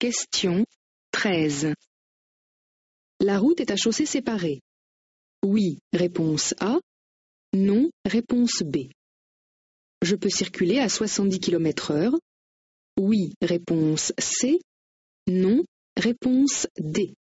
Question 13. La route est à chaussée séparée. Oui, réponse A. Non, réponse B. Je peux circuler à 70 km/h. Oui, réponse C. Non, réponse D.